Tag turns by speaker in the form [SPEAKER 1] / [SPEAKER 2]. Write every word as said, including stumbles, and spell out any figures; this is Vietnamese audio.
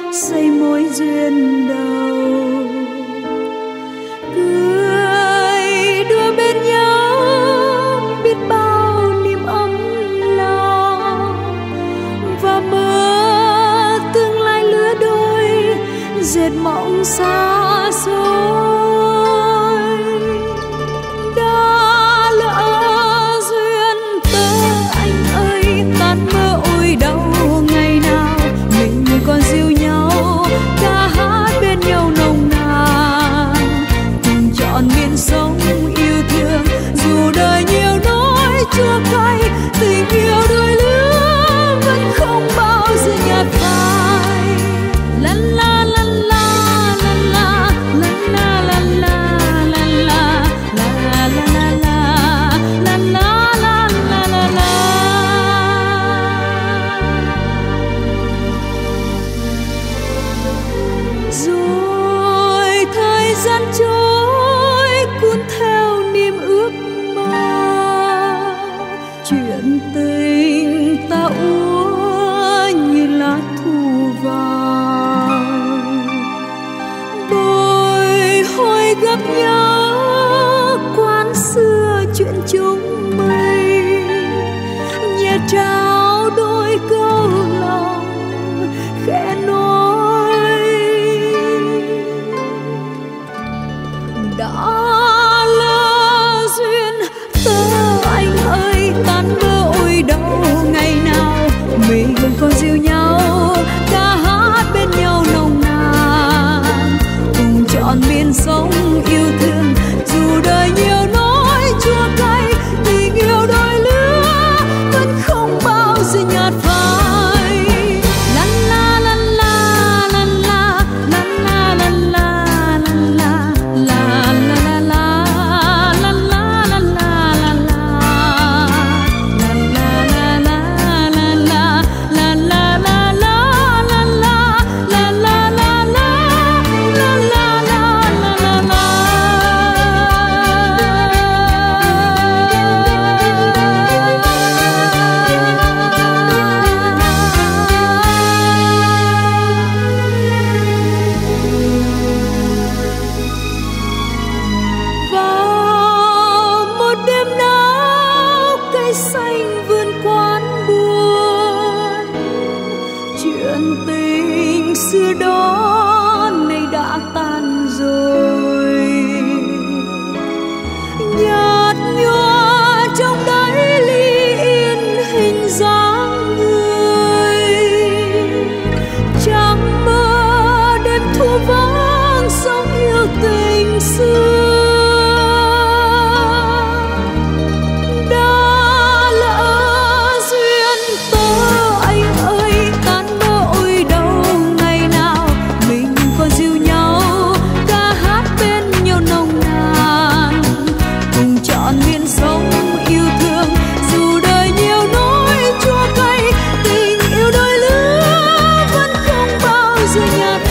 [SPEAKER 1] xây mối duyên đầu, cười đùa bên nhau biết bao niềm ấm lòng, và mơ tương lai lứa đôi dệt mộng xa xôi. Đã lỡ duyên tơ anh ơi, tan mơ ôi đau ngày nào mình còn dìu nhau ca hát bên nhau nồng nàn, cùng chọn miền sông yêu thương dù đời nhiều nỗi chua cay, tình yêu đôi lứa vẫn không bao giờ nhạt phai. La la la la la la la la la la la la la la la la la la la la. Rồi thời gian trôi cuốn theo niềm ước mơ, chuyện tình ta úa như lá thu vàng, bồi hồi gặp nhau quán xưa chuyện chúng mình, nhẹ trao đôi câu lòng khẽ nói. Đã lỡ duyên tơ anh ơi, tan mơ ôi đau ngày nào mình còn dìu nhau ca hát bên nhau nồng nàn, cùng chọn miền sông yêu thương dù đời nhiều nỗi chua cay, tình yêu đôi lứa vẫn không bao giờ nhạt phai. La la la la la la la la la la la la la la la la la la vào một đêm náo cây xanh vườn quán buồn, chuyện tình xưa đó nay đã tan rồi, nhạt nhòa trong đáy ly yên hình dáng người, chẳng mơ đêm thu vắng sóng yêu tình xưa. Đã lỡ duyên tơ anh ơi, tan mơ ôi đau ngày nào mình còn dìu nhau ca hát bên nhau nồng nàn, cùng chọn miền sông yêu thương dù đời nhiều nỗi chua cay, tình yêu đôi lứa vẫn không bao giờ nhạt